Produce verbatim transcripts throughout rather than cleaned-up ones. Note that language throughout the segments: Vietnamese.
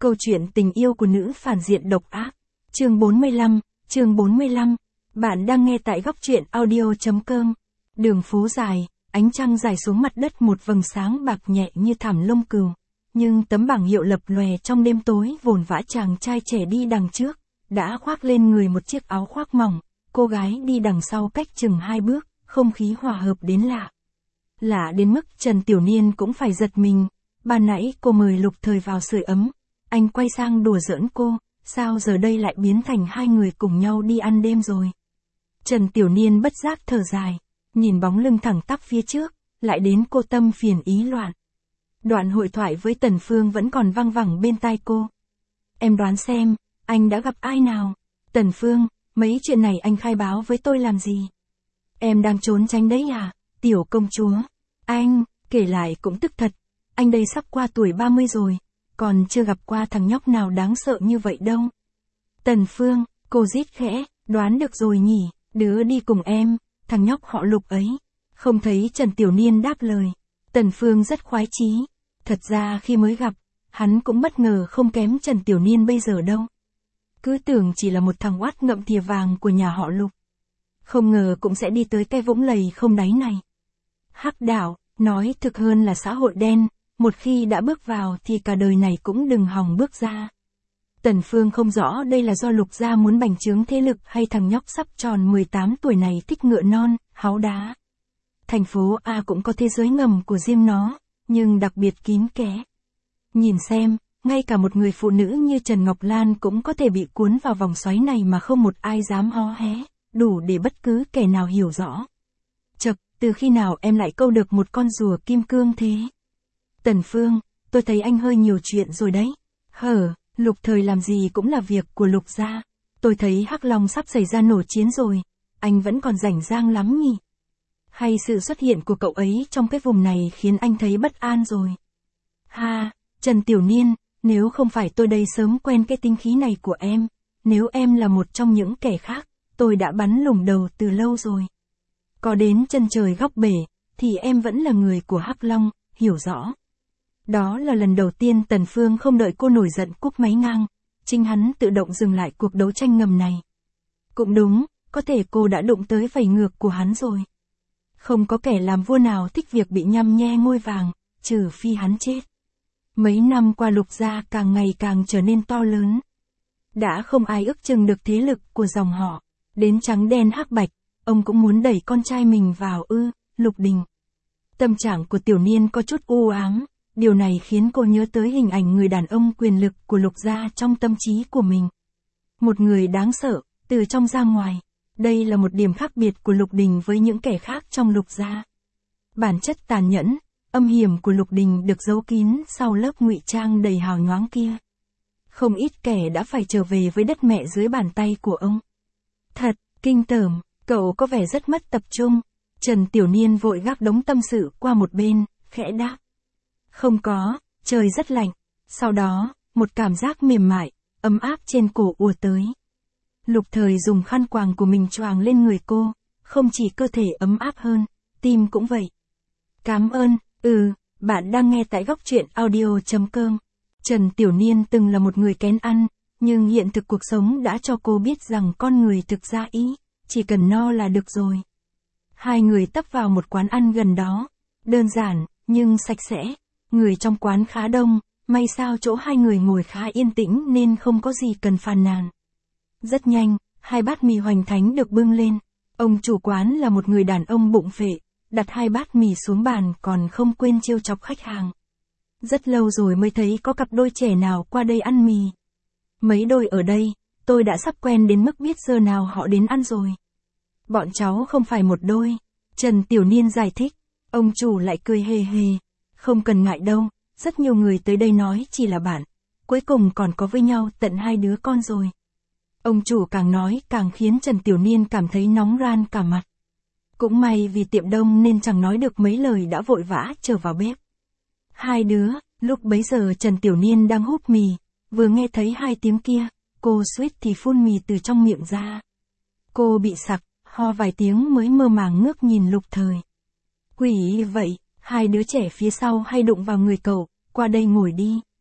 Câu chuyện tình yêu của nữ phản diện độc ác. Chương bốn mươi lăm, chương bốn mươi lăm. Bạn đang nghe tại góc truyện audio.com. Đường phố dài, ánh trăng rải xuống mặt đất một vầng sáng bạc nhẹ như thảm lông cừu. Nhưng tấm bảng hiệu lập lòe trong đêm tối vồn vã. Chàng trai trẻ đi đằng trước, đã khoác lên người một chiếc áo khoác mỏng. Cô gái đi đằng sau cách chừng hai bước, không khí hòa hợp đến lạ. Lạ đến mức Trần Tiểu Niên cũng phải giật mình. Ban nãy cô mời Lục Thời vào sưởi ấm. Anh quay sang đùa giỡn cô, sao giờ đây lại biến thành hai người cùng nhau đi ăn đêm rồi. Trần Tiểu Niên bất giác thở dài, nhìn bóng lưng thẳng tắp phía trước, lại đến cô tâm phiền ý loạn. Đoạn hội thoại với Tần Phương vẫn còn văng vẳng bên tai cô. Em đoán xem, anh đã gặp ai nào? Tần Phương, mấy chuyện này anh khai báo với tôi làm gì? Em đang trốn tránh đấy à, tiểu công chúa? Anh, kể lại cũng tức thật, anh đây sắp qua tuổi ba mươi rồi, còn chưa gặp qua thằng nhóc nào đáng sợ như vậy đâu. Tần Phương, cô rít khẽ, đoán được rồi nhỉ, đứa đi cùng em, thằng nhóc họ Lục ấy. Không thấy Trần Tiểu Niên đáp lời. Tần Phương rất khoái chí. Thật ra khi mới gặp, hắn cũng bất ngờ không kém Trần Tiểu Niên bây giờ đâu. Cứ tưởng chỉ là một thằng oát ngậm thìa vàng của nhà họ Lục. Không ngờ cũng sẽ đi tới cái vũng lầy không đáy này. Hắc đạo, nói thực hơn là xã hội đen, một khi đã bước vào thì cả đời này cũng đừng hòng bước ra. Tần Phương không rõ đây là do Lục gia muốn bành trướng thế lực hay thằng nhóc sắp tròn mười tám tuổi này thích ngựa non, háu đá. Thành phố A cũng có thế giới ngầm của riêng nó, nhưng đặc biệt kín kẽ. Nhìn xem, ngay cả một người phụ nữ như Trần Ngọc Lan cũng có thể bị cuốn vào vòng xoáy này mà không một ai dám hó hé, đủ để bất cứ kẻ nào hiểu rõ. Chậc, từ khi nào em lại câu được một con rùa kim cương thế? Tần Phương, tôi thấy anh hơi nhiều chuyện rồi đấy. Hở, Lục Thời làm gì cũng là việc của Lục gia. Tôi thấy Hắc Long sắp xảy ra nổ chiến rồi, anh vẫn còn rảnh rang lắm nhỉ? Hay sự xuất hiện của cậu ấy trong cái vùng này khiến anh thấy bất an rồi? Ha, Trần Tiểu Niên, nếu không phải tôi đây sớm quen cái tinh khí này của em, nếu em là một trong những kẻ khác, tôi đã bắn lủng đầu từ lâu rồi. Có đến chân trời góc bể, thì em vẫn là người của Hắc Long, hiểu rõ. Đó là lần đầu tiên Tần Phương không đợi cô nổi giận cúp máy ngang, chính hắn tự động dừng lại cuộc đấu tranh ngầm này. Cũng đúng, có thể cô đã đụng tới vảy ngược của hắn rồi. Không có kẻ làm vua nào thích việc bị nhăm nhe ngôi vàng, trừ phi hắn chết. Mấy năm qua Lục gia càng ngày càng trở nên to lớn. Đã không ai ước chừng được thế lực của dòng họ, đến trắng đen hắc bạch, ông cũng muốn đẩy con trai mình vào ư, Lục Đình. Tâm trạng của Tiểu Niên có chút u ám. Điều này khiến cô nhớ tới hình ảnh người đàn ông quyền lực của Lục gia trong tâm trí của mình. Một người đáng sợ, từ trong ra ngoài. Đây là một điểm khác biệt của Lục Đình với những kẻ khác trong Lục gia. Bản chất tàn nhẫn, âm hiểm của Lục Đình được giấu kín sau lớp ngụy trang đầy hào nhoáng kia. Không ít kẻ đã phải trở về với đất mẹ dưới bàn tay của ông. Thật, kinh tởm, cậu có vẻ rất mất tập trung. Trần Tiểu Niên vội gác đống tâm sự qua một bên, khẽ đáp. Không có, trời rất lạnh. Sau đó, một cảm giác mềm mại, ấm áp trên cổ ùa tới. Lục Thời dùng khăn quàng của mình choàng lên người cô, không chỉ cơ thể ấm áp hơn, tim cũng vậy. Cảm ơn, ừ, bạn đang nghe tại góc truyện audio.com. Trần Tiểu Niên từng là một người kén ăn, nhưng hiện thực cuộc sống đã cho cô biết rằng con người thực ra ý, chỉ cần no là được rồi. Hai người tấp vào một quán ăn gần đó, đơn giản, nhưng sạch sẽ. Người trong quán khá đông, may sao chỗ hai người ngồi khá yên tĩnh nên không có gì cần phàn nàn. Rất nhanh, hai bát mì hoành thánh được bưng lên. Ông chủ quán là một người đàn ông bụng phệ, đặt hai bát mì xuống bàn còn không quên trêu chọc khách hàng. Rất lâu rồi mới thấy có cặp đôi trẻ nào qua đây ăn mì. Mấy đôi ở đây, tôi đã sắp quen đến mức biết giờ nào họ đến ăn rồi. Bọn cháu không phải một đôi. Trần Tiểu Niên giải thích. Ông chủ lại cười hề hề. Không cần ngại đâu, rất nhiều người tới đây nói chỉ là bạn. Cuối cùng còn có với nhau tận hai đứa con rồi. Ông chủ càng nói càng khiến Trần Tiểu Niên cảm thấy nóng ran cả mặt. Cũng may vì tiệm đông nên chẳng nói được mấy lời đã vội vã trở vào bếp. Hai đứa, lúc bấy giờ Trần Tiểu Niên đang hút mì, vừa nghe thấy hai tiếng kia, cô suýt thì phun mì từ trong miệng ra. Cô bị sặc, ho vài tiếng mới mơ màng ngước nhìn Lục Thời. Quỷ vậy, hai đứa trẻ phía sau hay đụng vào người cậu, qua đây ngồi đi.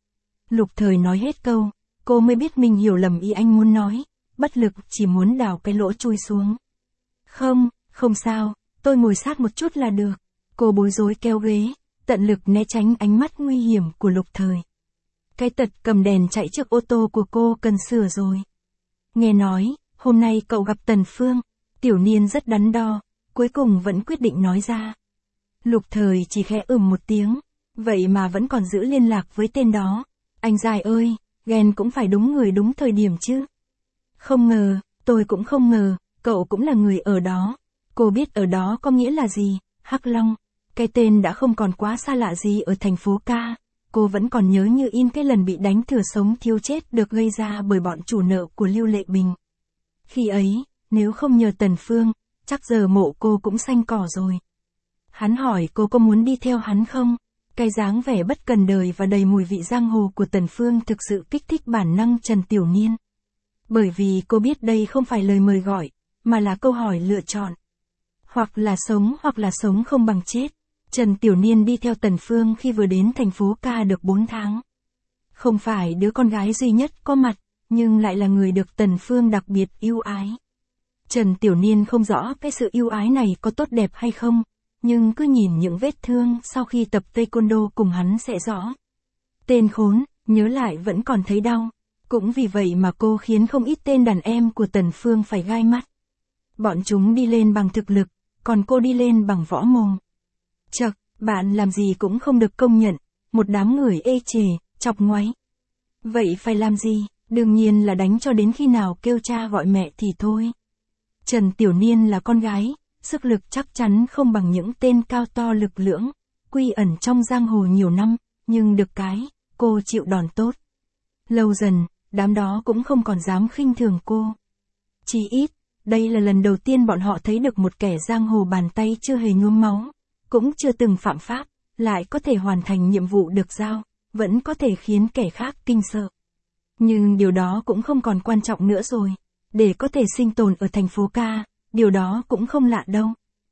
Lục Thời nói hết câu, cô mới biết mình hiểu lầm ý anh muốn nói, bất lực chỉ muốn đào cái lỗ chui xuống. Không, không sao, tôi ngồi sát một chút là được. Cô bối rối kéo ghế, tận lực né tránh ánh mắt nguy hiểm của Lục Thời. Cái tật cầm đèn chạy trước ô tô của cô cần sửa rồi. Nghe nói, hôm nay cậu gặp Tần Phương, Tiểu Niên rất đắn đo, cuối cùng vẫn quyết định nói ra. Lục Thời chỉ khẽ ừm một tiếng, vậy mà vẫn còn giữ liên lạc với tên đó. Anh dài ơi, ghen cũng phải đúng người đúng thời điểm chứ. Không ngờ, tôi cũng không ngờ, cậu cũng là người ở đó. Cô biết ở đó có nghĩa là gì, Hắc Long. Cái tên đã không còn quá xa lạ gì ở thành phố ca. Cô vẫn còn nhớ như in cái lần bị đánh thừa sống thiếu chết được gây ra bởi bọn chủ nợ của Lưu Lệ Bình. Khi ấy, nếu không nhờ Tần Phương, chắc giờ mộ cô cũng xanh cỏ rồi. Hắn hỏi cô có muốn đi theo hắn không? Cái dáng vẻ bất cần đời và đầy mùi vị giang hồ của Tần Phương thực sự kích thích bản năng Trần Tiểu Niên. Bởi vì cô biết đây không phải lời mời gọi, mà là câu hỏi lựa chọn. Hoặc là sống hoặc là sống không bằng chết. Trần Tiểu Niên đi theo Tần Phương khi vừa đến thành phố ca được bốn tháng. Không phải đứa con gái duy nhất có mặt, nhưng lại là người được Tần Phương đặc biệt yêu ái. Trần Tiểu Niên không rõ cái sự yêu ái này có tốt đẹp hay không, nhưng cứ nhìn những vết thương sau khi tập taekwondo cùng hắn sẽ rõ. Tên khốn, nhớ lại vẫn còn thấy đau. Cũng vì vậy mà cô khiến không ít tên đàn em của Tần Phương phải gai mắt. Bọn chúng đi lên bằng thực lực, còn cô đi lên bằng võ mồm. Chậc, bạn làm gì cũng không được công nhận, một đám người ê chề, chọc ngoáy. Vậy phải làm gì? Đương nhiên là đánh cho đến khi nào kêu cha gọi mẹ thì thôi. Trần Tiểu Niên là con gái, sức lực chắc chắn không bằng những tên cao to lực lưỡng, quy ẩn trong giang hồ nhiều năm, nhưng được cái, cô chịu đòn tốt. Lâu dần, đám đó cũng không còn dám khinh thường cô. Chỉ ít, đây là lần đầu tiên bọn họ thấy được một kẻ giang hồ bàn tay chưa hề nhuốm máu, cũng chưa từng phạm pháp, lại có thể hoàn thành nhiệm vụ được giao, vẫn có thể khiến kẻ khác kinh sợ. Nhưng điều đó cũng không còn quan trọng nữa rồi. Để có thể sinh tồn ở thành phố ca, điều đó cũng không lạ đâu.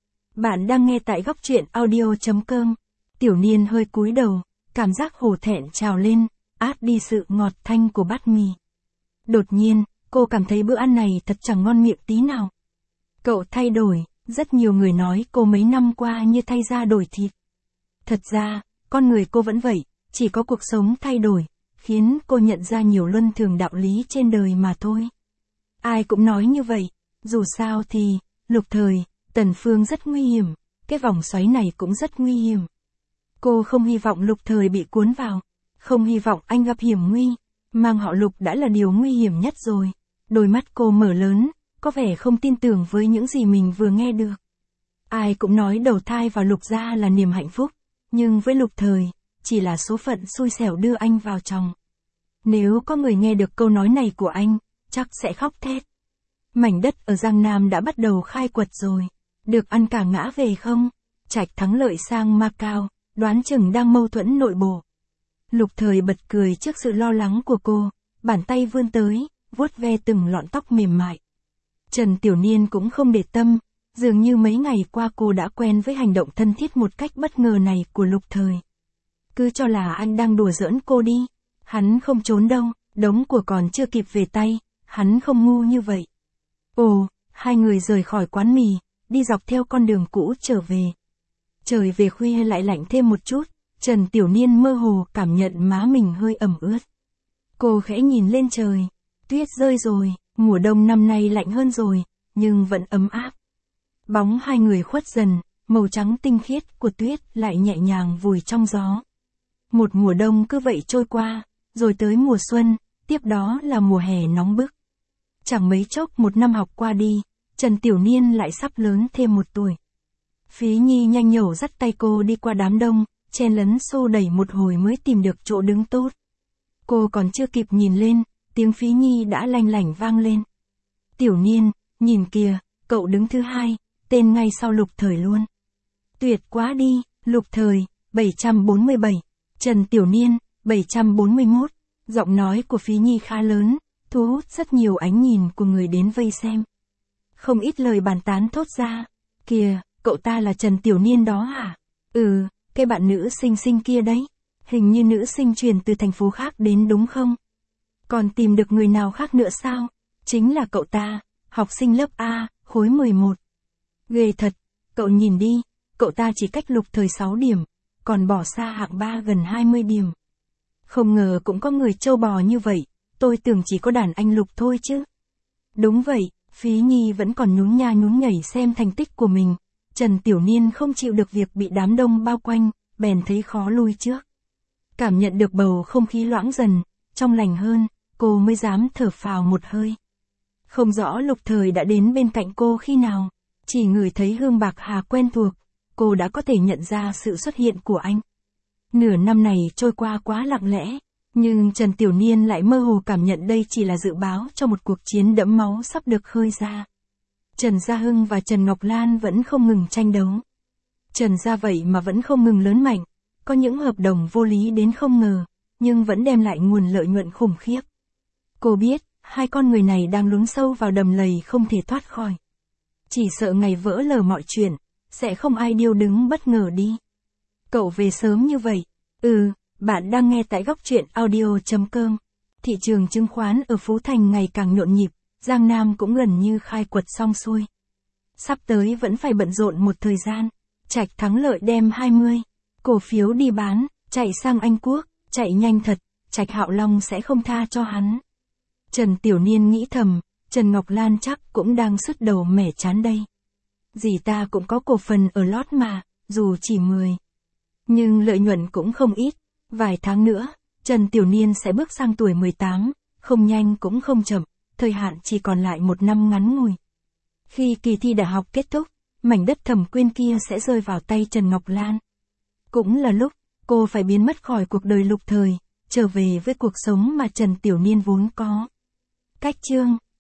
Bạn đang nghe tại góc truyện audio chấm com. Tiểu Niên hơi cúi đầu, cảm giác hổ thẹn trào lên, át đi sự ngọt thanh của bát mì. Đột nhiên, cô cảm thấy bữa ăn này thật chẳng ngon miệng tí nào. Cậu thay đổi, rất nhiều người nói cô mấy năm qua như thay da đổi thịt. Thật ra, con người cô vẫn vậy, chỉ có cuộc sống thay đổi, khiến cô nhận ra nhiều luân thường đạo lý trên đời mà thôi. Ai cũng nói như vậy, dù sao thì, Lục Thời, Tần Phương rất nguy hiểm, cái vòng xoáy này cũng rất nguy hiểm. Cô không hy vọng Lục Thời bị cuốn vào, không hy vọng anh gặp hiểm nguy, mang họ Lục đã là điều nguy hiểm nhất rồi. Đôi mắt cô mở lớn, có vẻ không tin tưởng với những gì mình vừa nghe được. Ai cũng nói đầu thai vào Lục gia là niềm hạnh phúc, nhưng với Lục Thời, chỉ là số phận xui xẻo đưa anh vào chồng. Nếu có người nghe được câu nói này của anh, chắc sẽ khóc thét. Mảnh đất ở Giang Nam đã bắt đầu khai quật rồi, được ăn cả ngã về không? Trạch thắng lợi sang Macau, đoán chừng đang mâu thuẫn nội bộ. Lục Thời bật cười trước sự lo lắng của cô, bàn tay vươn tới, vuốt ve từng lọn tóc mềm mại. Trần Tiểu Niên cũng không để tâm, dường như mấy ngày qua cô đã quen với hành động thân thiết một cách bất ngờ này của Lục Thời. Cứ cho là anh đang đùa giỡn cô đi, hắn không trốn đâu, đống của còn chưa kịp về tay, hắn không ngu như vậy. Ồ, hai người rời khỏi quán mì, đi dọc theo con đường cũ trở về. Trời về khuya lại lạnh thêm một chút, Trần Tiểu Niên mơ hồ cảm nhận má mình hơi ẩm ướt. Cô khẽ nhìn lên trời, tuyết rơi rồi, mùa đông năm nay lạnh hơn rồi, nhưng vẫn ấm áp. Bóng hai người khuất dần, màu trắng tinh khiết của tuyết lại nhẹ nhàng vùi trong gió. Một mùa đông cứ vậy trôi qua, rồi tới mùa xuân, tiếp đó là mùa hè nóng bức. Chẳng mấy chốc một năm học qua đi, Trần Tiểu Niên lại sắp lớn thêm một tuổi. Phí Nhi nhanh nhẩu dắt tay cô đi qua đám đông, chen lấn xô đẩy một hồi mới tìm được chỗ đứng tốt. Cô còn chưa kịp nhìn lên, tiếng Phí Nhi đã lanh lảnh vang lên. Tiểu Niên, nhìn kìa, cậu đứng thứ hai, tên ngay sau Lục Thời luôn. Tuyệt quá đi, Lục Thời, bảy trăm bốn mươi bảy, Trần Tiểu Niên, bảy trăm bốn mươi mốt. Giọng nói của Phí Nhi khá lớn, thu hút rất nhiều ánh nhìn của người đến vây xem. Không ít lời bàn tán thốt ra. Kìa, cậu ta là Trần Tiểu Niên đó hả? Ừ, cái bạn nữ xinh xinh kia đấy. Hình như nữ sinh chuyển từ thành phố khác đến đúng không? Còn tìm được người nào khác nữa sao? Chính là cậu ta, học sinh lớp A, khối mười một. Ghê thật, cậu nhìn đi, cậu ta chỉ cách Lục Thời sáu điểm, còn bỏ xa hạng ba gần hai mươi điểm. Không ngờ cũng có người trâu bò như vậy, tôi tưởng chỉ có đàn anh Lục thôi chứ. Đúng vậy, Phí Nhi vẫn còn nhún nha nhún nhảy xem thành tích của mình. Trần Tiểu Niên không chịu được việc bị đám đông bao quanh, bèn thấy khó lui trước. Cảm nhận được bầu không khí loãng dần, trong lành hơn, cô mới dám thở phào một hơi. Không rõ Lục Thời đã đến bên cạnh cô khi nào, chỉ ngửi thấy hương bạc hà quen thuộc, cô đã có thể nhận ra sự xuất hiện của anh. Nửa năm này trôi qua quá lặng lẽ, nhưng Trần Tiểu Niên lại mơ hồ cảm nhận đây chỉ là dự báo cho một cuộc chiến đẫm máu sắp được khơi ra. Trần Gia Hưng và Trần Ngọc Lan vẫn không ngừng tranh đấu. Trần Gia vậy mà vẫn không ngừng lớn mạnh, có những hợp đồng vô lý đến không ngờ, nhưng vẫn đem lại nguồn lợi nhuận khủng khiếp. Cô biết, hai con người này đang lún sâu vào đầm lầy không thể thoát khỏi. Chỉ sợ ngày vỡ lở mọi chuyện, sẽ không ai điêu đứng bất ngờ đi. Cậu về sớm như vậy. Ừ, bạn đang nghe tại góc truyện audio chấm com. Thị trường chứng khoán ở Phú Thành ngày càng nhộn nhịp, Giang Nam cũng gần như khai quật xong xuôi. Sắp tới vẫn phải bận rộn một thời gian. Trạch thắng lợi đem hai mươi cổ phiếu đi bán, chạy sang Anh Quốc, chạy nhanh thật, Trạch Hạo Long sẽ không tha cho hắn. Trần Tiểu Niên nghĩ thầm, Trần Ngọc Lan chắc cũng đang sứt đầu mẻ chán đây. Dì ta cũng có cổ phần ở lót mà, dù chỉ mười. Nhưng lợi nhuận cũng không ít, vài tháng nữa, Trần Tiểu Niên sẽ bước sang tuổi mười tám, không nhanh cũng không chậm, thời hạn chỉ còn lại một năm ngắn ngủi. Khi kỳ thi đại học kết thúc, mảnh đất Thẩm Quyên kia sẽ rơi vào tay Trần Ngọc Lan. Cũng là lúc, cô phải biến mất khỏi cuộc đời Lục Thời, trở về với cuộc sống mà Trần Tiểu Niên vốn có. Cách chương